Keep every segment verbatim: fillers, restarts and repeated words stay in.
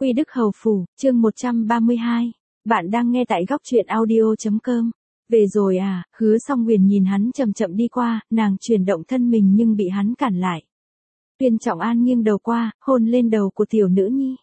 Quy Đức Hầu Phủ, chương một trăm ba mươi hai. Bạn đang nghe tại góc truyện audio chấm com. Về rồi à, Hứa Song Huyền nhìn hắn chậm chậm đi qua, nàng chuyển động thân mình nhưng bị hắn cản lại. Tuyên Trọng An nghiêng đầu qua, hôn lên đầu của tiểu nữ nhi.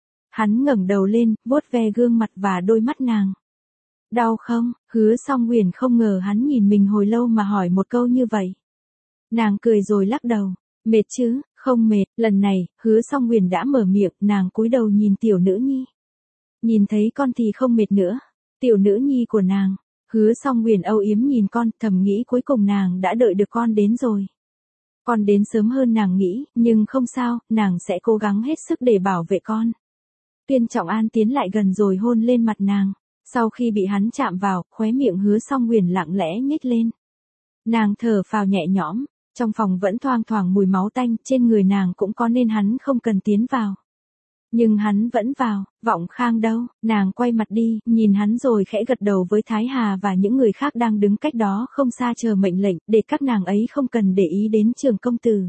Hắn ngẩng đầu lên, vuốt ve gương mặt và đôi mắt nàng. Đau không? Hứa Song Huyền không ngờ hắn nhìn mình hồi lâu mà hỏi một câu như vậy. Nàng cười rồi lắc đầu. Mệt chứ? Không mệt. Lần này, Hứa Song Huyền đã mở miệng, nàng cúi đầu nhìn tiểu nữ nhi. Nhìn thấy con thì không mệt nữa. Tiểu nữ nhi của nàng. Hứa Song Huyền âu yếm nhìn con, thầm nghĩ cuối cùng nàng đã đợi được con đến rồi. Con đến sớm hơn nàng nghĩ, nhưng không sao, nàng sẽ cố gắng hết sức để bảo vệ con. Tuyên Trọng An tiến lại gần rồi hôn lên mặt nàng. Sau khi bị hắn chạm vào, khóe miệng Hứa Song Huyền lặng lẽ nhếch lên. Nàng thở phào nhẹ nhõm. Trong phòng vẫn thoang thoảng mùi máu tanh, trên người nàng cũng có nên hắn không cần tiến vào. Nhưng hắn vẫn vào. Vọng Khang đâu? Nàng quay mặt đi, nhìn hắn rồi khẽ gật đầu với Thái Hà và những người khác đang đứng cách đó không xa chờ mệnh lệnh, để các nàng ấy không cần để ý đến Trường công tử.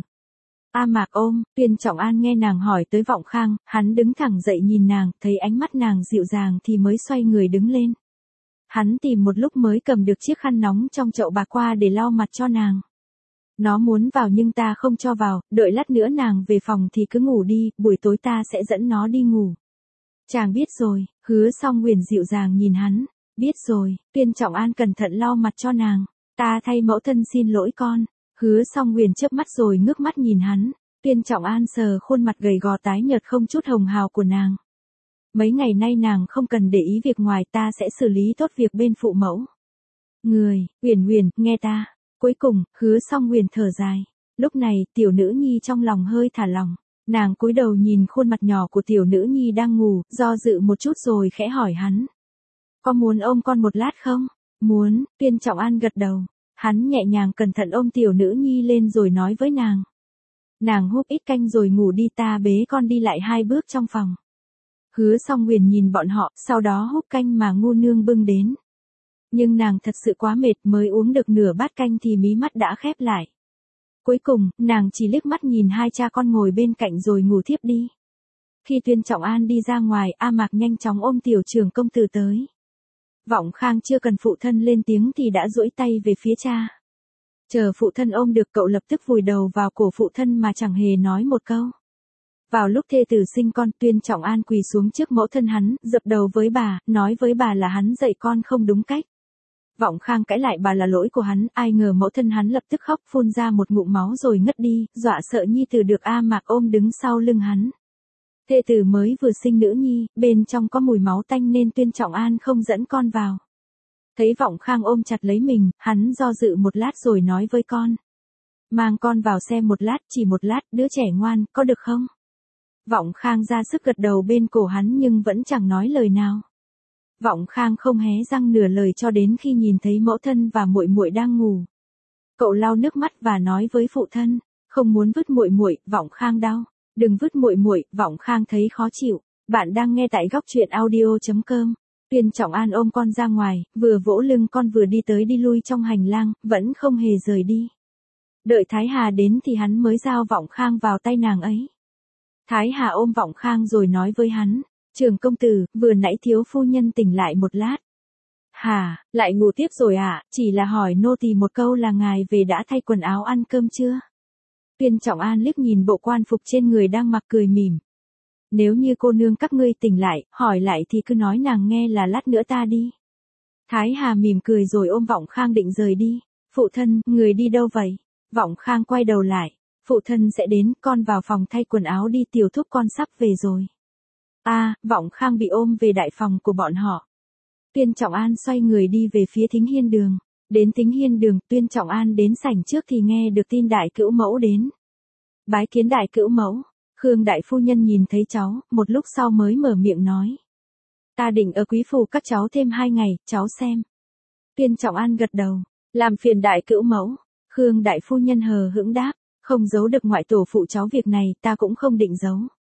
A Mạc ôm. Tuyên Trọng An nghe nàng hỏi tới Vọng Khang, hắn đứng thẳng dậy nhìn nàng, thấy ánh mắt nàng dịu dàng thì mới xoay người đứng lên. Hắn tìm một lúc mới cầm được chiếc khăn nóng trong chậu bạc qua để lau mặt cho nàng. Nó muốn vào nhưng ta không cho vào, đợi lát nữa nàng về phòng thì cứ ngủ đi, buổi tối ta sẽ dẫn nó đi ngủ. Chàng biết rồi. Hứa Song Huyền dịu dàng nhìn hắn. Biết rồi. Tuyên Trọng An cẩn thận lau mặt cho nàng. Ta thay mẫu thân xin lỗi con. Hứa Song Huyền chớp mắt rồi ngước mắt nhìn hắn. Tuyên Trọng An sờ khuôn mặt gầy gò tái nhợt không chút hồng hào của nàng. Mấy ngày nay nàng không cần để ý việc ngoài, ta sẽ xử lý tốt việc bên phụ mẫu. Người, Huyền Huyền, nghe ta. Cuối cùng, Hứa Song Huyền thở dài. Lúc này, tiểu nữ nhi trong lòng hơi thả lỏng. Nàng cúi đầu nhìn khuôn mặt nhỏ của tiểu nữ nhi đang ngủ, do dự một chút rồi khẽ hỏi hắn. Có muốn ôm con một lát không? Muốn. Tuyên Trọng An gật đầu. Hắn nhẹ nhàng cẩn thận ôm tiểu nữ nhi lên rồi nói với nàng. Nàng húp ít canh rồi ngủ đi, ta bế con đi lại hai bước trong phòng. Hứa Song Huyền nhìn bọn họ, sau đó húp canh mà ngu nương bưng đến. Nhưng nàng thật sự quá mệt, mới uống được nửa bát canh thì mí mắt đã khép lại. Cuối cùng, nàng chỉ liếc mắt nhìn hai cha con ngồi bên cạnh rồi ngủ thiếp đi. Khi Tuyên Trọng An đi ra ngoài, A Mạc nhanh chóng ôm tiểu Trường công tử tới. Vọng Khang chưa cần phụ thân lên tiếng thì đã duỗi tay về phía cha. Chờ phụ thân ôm được, cậu lập tức vùi đầu vào cổ phụ thân mà chẳng hề nói một câu. Vào lúc thê tử sinh con, Tuyên Trọng An quỳ xuống trước mẫu thân hắn, dập đầu với bà, nói với bà là hắn dạy con không đúng cách. Vọng Khang cãi lại bà là lỗi của hắn, ai ngờ mẫu thân hắn lập tức khóc phun ra một ngụm máu rồi ngất đi, dọa sợ nhi tử được A Mạc ôm đứng sau lưng hắn. Thê tử mới vừa sinh nữ nhi, bên trong có mùi máu tanh nên Tuyên Trọng An không dẫn con vào. Thấy Vọng Khang ôm chặt lấy mình, hắn do dự một lát rồi nói với con. Mang con vào xem một lát, chỉ một lát, đứa trẻ ngoan, có được không? Vọng Khang ra sức gật đầu bên cổ hắn nhưng vẫn chẳng nói lời nào. Vọng Khang không hé răng nửa lời cho đến khi nhìn thấy mẫu thân và muội muội đang ngủ. Cậu lau nước mắt và nói với phụ thân, không muốn vứt muội muội. Vọng Khang đau, đừng vứt muội muội. Vọng Khang thấy khó chịu. Bạn đang nghe tại góc truyện audio chấm com. Tuyên Trọng An ôm con ra ngoài, vừa vỗ lưng con vừa đi tới đi lui trong hành lang, vẫn không hề rời đi. Đợi Thái Hà đến thì hắn mới giao Vọng Khang vào tay nàng ấy. Thái Hà ôm Vọng Khang rồi nói với hắn. Trường công tử, vừa nãy thiếu phu nhân tỉnh lại một lát. Hả, lại ngủ tiếp rồi à, chỉ là hỏi nô tỳ một câu là ngài về đã thay quần áo ăn cơm chưa? Tuyên Trọng An liếc nhìn bộ quan phục trên người đang mặc cười mỉm. Nếu như cô nương các ngươi tỉnh lại, hỏi lại thì cứ nói nàng nghe là lát nữa ta đi. Thái Hà mỉm cười rồi ôm Vọng Khang định rời đi. Phụ thân, người đi đâu vậy? Vọng Khang quay đầu lại. Phụ thân sẽ đến, con vào phòng thay quần áo đi, tiểu thúc con sắp về rồi. A, à, Vọng Khang bị ôm về đại phòng của bọn họ. Tuyên Trọng An xoay người đi về phía Thính Hiên Đường. Đến Thính Hiên Đường, Tuyên Trọng An đến sảnh trước thì nghe được tin đại cữu mẫu đến. Bái kiến đại cữu mẫu. Khương đại phu nhân nhìn thấy cháu, một lúc sau mới mở miệng nói. Ta định ở quý phủ các cháu thêm hai ngày, cháu xem. Tuyên Trọng An gật đầu. Làm phiền đại cữu mẫu. Khương đại phu nhân hờ hững đáp. Không giấu được ngoại tổ phụ cháu việc này, ta cũng không định giấu.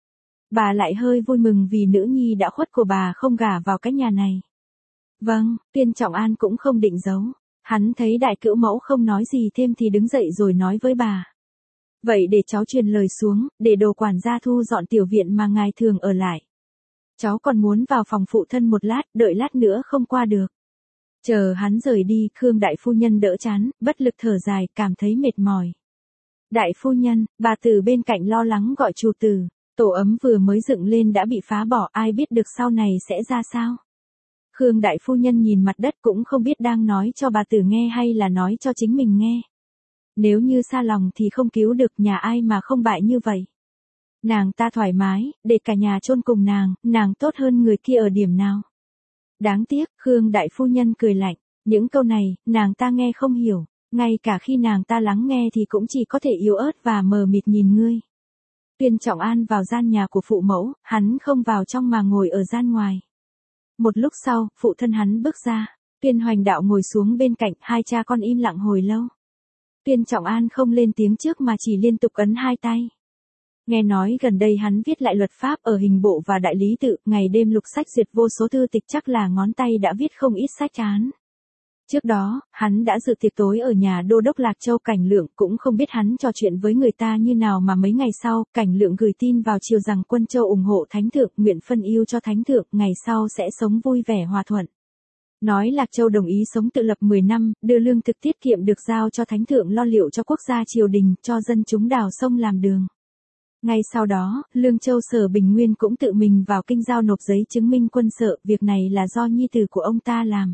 Bà lại hơi vui mừng vì nữ nhi đã khuất của bà không gả vào cái nhà này. Vâng, Tuyên Trọng An cũng không định giấu. Hắn thấy đại cữu mẫu không nói gì thêm thì đứng dậy rồi nói với bà. Vậy để cháu truyền lời xuống, để đồ quản gia thu dọn tiểu viện mà ngài thường ở lại. Cháu còn muốn vào phòng phụ thân một lát, đợi lát nữa không qua được. Chờ hắn rời đi, Khương đại phu nhân đỡ chán, bất lực thở dài, cảm thấy mệt mỏi. Đại phu nhân, bà từ bên cạnh lo lắng gọi chủ tử, tổ ấm vừa mới dựng lên đã bị phá bỏ, ai biết được sau này sẽ ra sao. Khương đại phu nhân nhìn mặt đất cũng không biết đang nói cho bà tử nghe hay là nói cho chính mình nghe. Nếu như xa lòng thì không cứu được, nhà ai mà không bại như vậy. Nàng ta thoải mái, để cả nhà chôn cùng nàng, nàng tốt hơn người kia ở điểm nào. Đáng tiếc, Khương đại phu nhân cười lạnh, những câu này, nàng ta nghe không hiểu, ngay cả khi nàng ta lắng nghe thì cũng chỉ có thể yếu ớt và mờ mịt nhìn ngươi. Tuyên Trọng An vào gian nhà của phụ mẫu, hắn không vào trong mà ngồi ở gian ngoài. Một lúc sau, phụ thân hắn bước ra, Tuyên Hoành Đạo ngồi xuống bên cạnh, hai cha con im lặng hồi lâu. Tuyên Trọng An không lên tiếng trước mà chỉ liên tục ấn hai tay. Nghe nói gần đây hắn viết lại luật pháp ở hình bộ và đại lý tự, ngày đêm lục sách duyệt vô số thư tịch, chắc là ngón tay đã viết không ít sách án. Trước đó, hắn đã dự tiệc tối ở nhà đô đốc Lạc Châu Cảnh Lượng, cũng không biết hắn trò chuyện với người ta như nào mà mấy ngày sau, Cảnh Lượng gửi tin vào triều rằng Quân Châu ủng hộ Thánh Thượng, nguyện phân ưu cho Thánh Thượng, ngày sau sẽ sống vui vẻ hòa thuận. Nói Lạc Châu đồng ý sống tự lập mười năm, đưa lương thực tiết kiệm được giao cho Thánh Thượng lo liệu cho quốc gia triều đình, cho dân chúng đào sông làm đường. Ngay sau đó, Lương Châu Sở Bình Nguyên cũng tự mình vào kinh giao nộp giấy chứng minh quân sự, việc này là do nhi tử của ông ta làm.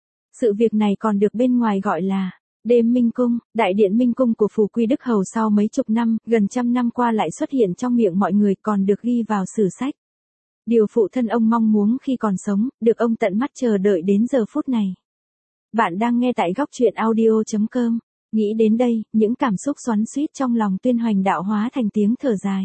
Sự việc này còn được bên ngoài gọi là đêm Minh Cung, đại điện Minh Cung của Phù Quy Đức Hầu sau mấy chục năm, gần trăm năm qua lại xuất hiện trong miệng mọi người, còn được ghi vào sử sách. Điều phụ thân ông mong muốn khi còn sống, được ông tận mắt chờ đợi đến giờ phút này. Bạn đang nghe tại góc truyện audio chấm com. Nghĩ đến đây, những cảm xúc xoắn xuýt trong lòng Tuyên Hoành Đạo hóa thành tiếng thở dài.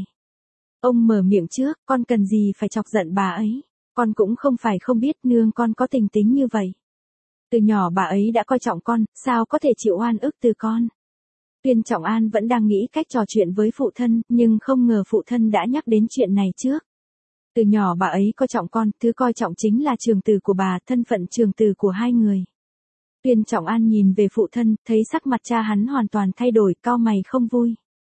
Ông mở miệng trước, con cần gì phải chọc giận bà ấy, con cũng không phải không biết nương con có tình tính như vậy. Từ nhỏ bà ấy đã coi trọng con, sao có thể chịu oan ức từ con. Tuyên Trọng An vẫn đang nghĩ cách trò chuyện với phụ thân, nhưng không ngờ phụ thân đã nhắc đến chuyện này trước. Từ nhỏ bà ấy coi trọng con, thứ coi trọng chính là trường tử của bà, thân phận trường tử của hai người. Tuyên Trọng An nhìn về phụ thân, thấy sắc mặt cha hắn hoàn toàn thay đổi, cau mày không vui.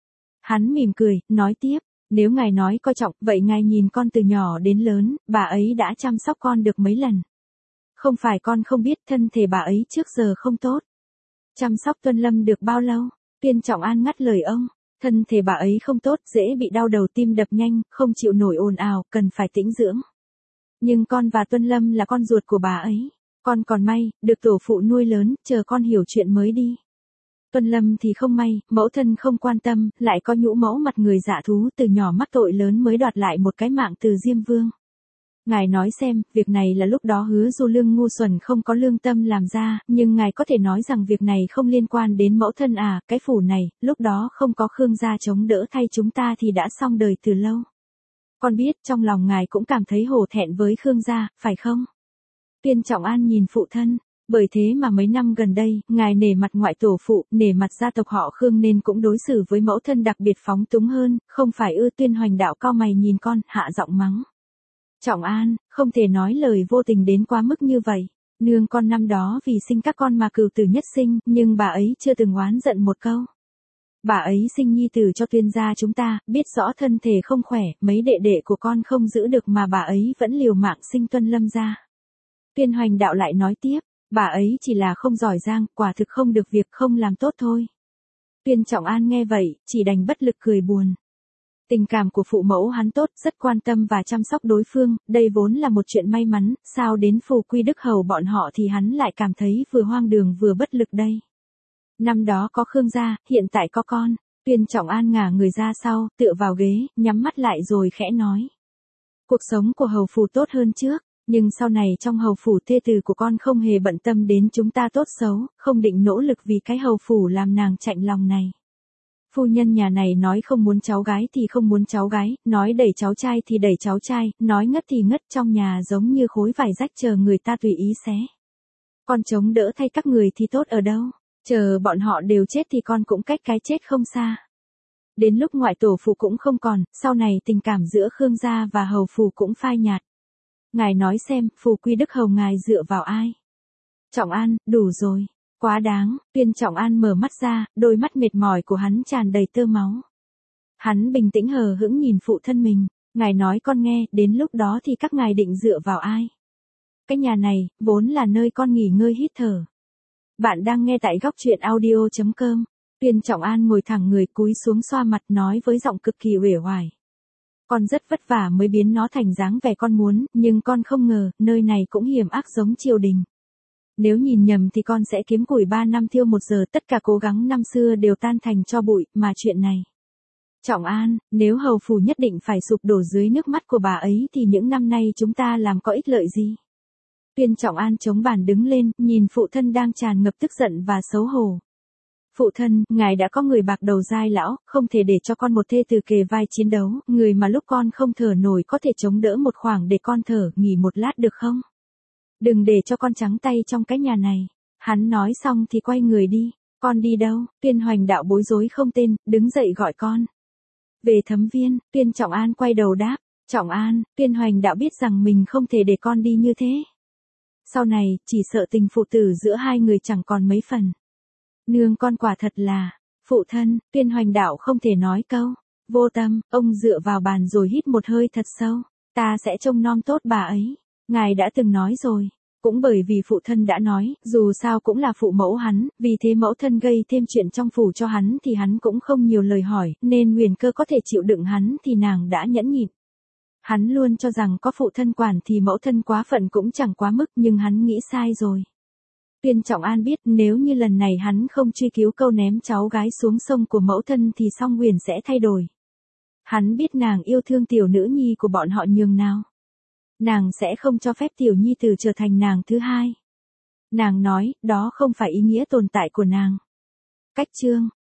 Hắn mỉm cười, nói tiếp, nếu ngài nói coi trọng, vậy ngài nhìn con từ nhỏ đến lớn, bà ấy đã chăm sóc con được mấy lần. Không phải con không biết thân thể bà ấy trước giờ không tốt. Chăm sóc Tuân Lâm được bao lâu? Tuyên Trọng An ngắt lời ông, thân thể bà ấy không tốt, dễ bị đau đầu, tim đập nhanh, không chịu nổi ồn ào, cần phải tĩnh dưỡng. Nhưng con và Tuân Lâm là con ruột của bà ấy. Con còn may, được tổ phụ nuôi lớn, chờ con hiểu chuyện mới đi. Tuân Lâm thì không may, mẫu thân không quan tâm, lại có nhũ mẫu mặt người dạ thú, từ nhỏ mắc tội lớn mới đoạt lại một cái mạng từ Diêm Vương. Ngài nói xem, việc này là lúc đó Hứa Du Lương ngu xuẩn không có lương tâm làm ra, nhưng ngài có thể nói rằng việc này không liên quan đến mẫu thân à, cái phủ này, lúc đó không có Khương gia chống đỡ thay chúng ta thì đã xong đời từ lâu. Con biết trong lòng ngài cũng cảm thấy hổ thẹn với Khương gia, phải không? Tuyên Trọng An nhìn phụ thân, bởi thế mà mấy năm gần đây, ngài nể mặt ngoại tổ phụ, nể mặt gia tộc họ Khương nên cũng đối xử với mẫu thân đặc biệt phóng túng hơn, không phải ư? Tuyên Hoành Đạo cau mày nhìn con, hạ giọng mắng. Trọng An, không thể nói lời vô tình đến quá mức như vậy. Nương con năm đó vì sinh các con mà cừu tử nhất sinh, nhưng bà ấy chưa từng oán giận một câu. Bà ấy sinh nhi tử cho Tuyên gia chúng ta, biết rõ thân thể không khỏe, mấy đệ đệ của con không giữ được mà bà ấy vẫn liều mạng sinh Tuân Lâm ra. Tuyên Hoành Đạo lại nói tiếp, bà ấy chỉ là không giỏi giang, quả thực không được việc, không làm tốt thôi. Tuyên Trọng An nghe vậy, chỉ đành bất lực cười buồn. Tình cảm của phụ mẫu hắn tốt, rất quan tâm và chăm sóc đối phương, đây vốn là một chuyện may mắn, sao đến Phù Quy Đức Hầu bọn họ thì hắn lại cảm thấy vừa hoang đường vừa bất lực đây. Năm đó có Khương gia, hiện tại có con. Tuyên Trọng An ngả người ra sau, tựa vào ghế, nhắm mắt lại rồi khẽ nói. Cuộc sống của hầu phủ tốt hơn trước, nhưng sau này trong hầu phủ thê tử của con không hề bận tâm đến chúng ta tốt xấu, không định nỗ lực vì cái hầu phủ làm nàng chạnh lòng này. Phu nhân nhà này nói không muốn cháu gái thì không muốn cháu gái, nói đẩy cháu trai thì đẩy cháu trai, nói ngất thì ngất, trong nhà giống như khối vải rách chờ người ta tùy ý xé. Con chống đỡ thay các người thì tốt ở đâu, chờ bọn họ đều chết thì con cũng cách cái chết không xa. Đến lúc ngoại tổ phụ cũng không còn, sau này tình cảm giữa Khương gia và hầu phủ cũng phai nhạt. Ngài nói xem, Phù Quy Đức Hầu ngài dựa vào ai? Trọng An, đủ rồi. Quá đáng. Tuyên Trọng An mở mắt ra, đôi mắt mệt mỏi của hắn tràn đầy tơ máu. Hắn bình tĩnh hờ hững nhìn phụ thân mình, Ngài nói con nghe, đến lúc đó thì các ngài định dựa vào ai? Cái nhà này, vốn là nơi con nghỉ ngơi hít thở. Bạn đang nghe tại góc chuyện audio chấm com. Tuyên Trọng An ngồi thẳng người cúi xuống xoa mặt nói với giọng cực kỳ uể oải. Con rất vất vả mới biến nó thành dáng vẻ con muốn, nhưng con không ngờ, nơi này cũng hiểm ác giống triều đình. Nếu nhìn nhầm thì con sẽ kiếm củi ba năm thiêu một giờ, tất cả cố gắng năm xưa đều tan thành tro bụi, mà chuyện này. Trọng An, nếu hầu phủ nhất định phải sụp đổ dưới nước mắt của bà ấy thì những năm nay chúng ta làm có ích lợi gì? Tuyên Trọng An chống bàn đứng lên, nhìn phụ thân đang tràn ngập tức giận và xấu hổ. Phụ thân, ngài đã có người bạc đầu dai lão, không thể để cho con một thê từ kề vai chiến đấu, người mà lúc con không thở nổi có thể chống đỡ một khoảng để con thở, nghỉ một lát được không? Đừng để cho con trắng tay trong cái nhà này. Hắn nói xong thì quay người đi. Con đi đâu? Tuyên Hoành Đạo bối rối không tên, đứng dậy gọi con. Về Thấm Viên. Tuyên Trọng An quay đầu đáp. Trọng An, Tuyên Hoành Đạo biết rằng mình không thể để con đi như thế. Sau này, chỉ sợ tình phụ tử giữa hai người chẳng còn mấy phần. Nương con quả thật là, phụ thân. Tuyên Hoành Đạo không thể nói câu vô tâm. Ông dựa vào bàn rồi hít một hơi thật sâu. Ta sẽ trông nom tốt bà ấy. Ngài đã từng nói rồi. Cũng bởi vì phụ thân đã nói, dù sao cũng là phụ mẫu hắn, vì thế mẫu thân gây thêm chuyện trong phủ cho hắn thì hắn cũng không nhiều lời hỏi, nên Nguyền Cơ có thể chịu đựng hắn thì nàng đã nhẫn nhịn. Hắn luôn cho rằng có phụ thân quản thì mẫu thân quá phận cũng chẳng quá mức, nhưng hắn nghĩ sai rồi. Tuyên Trọng An biết nếu như lần này hắn không truy cứu câu ném cháu gái xuống sông của mẫu thân thì Song Huyền sẽ thay đổi. Hắn biết nàng yêu thương tiểu nữ nhi của bọn họ nhường nào. Nàng sẽ không cho phép tiểu nhi tử trở thành nàng thứ hai. Nàng nói, đó không phải ý nghĩa tồn tại của nàng. Cách chương.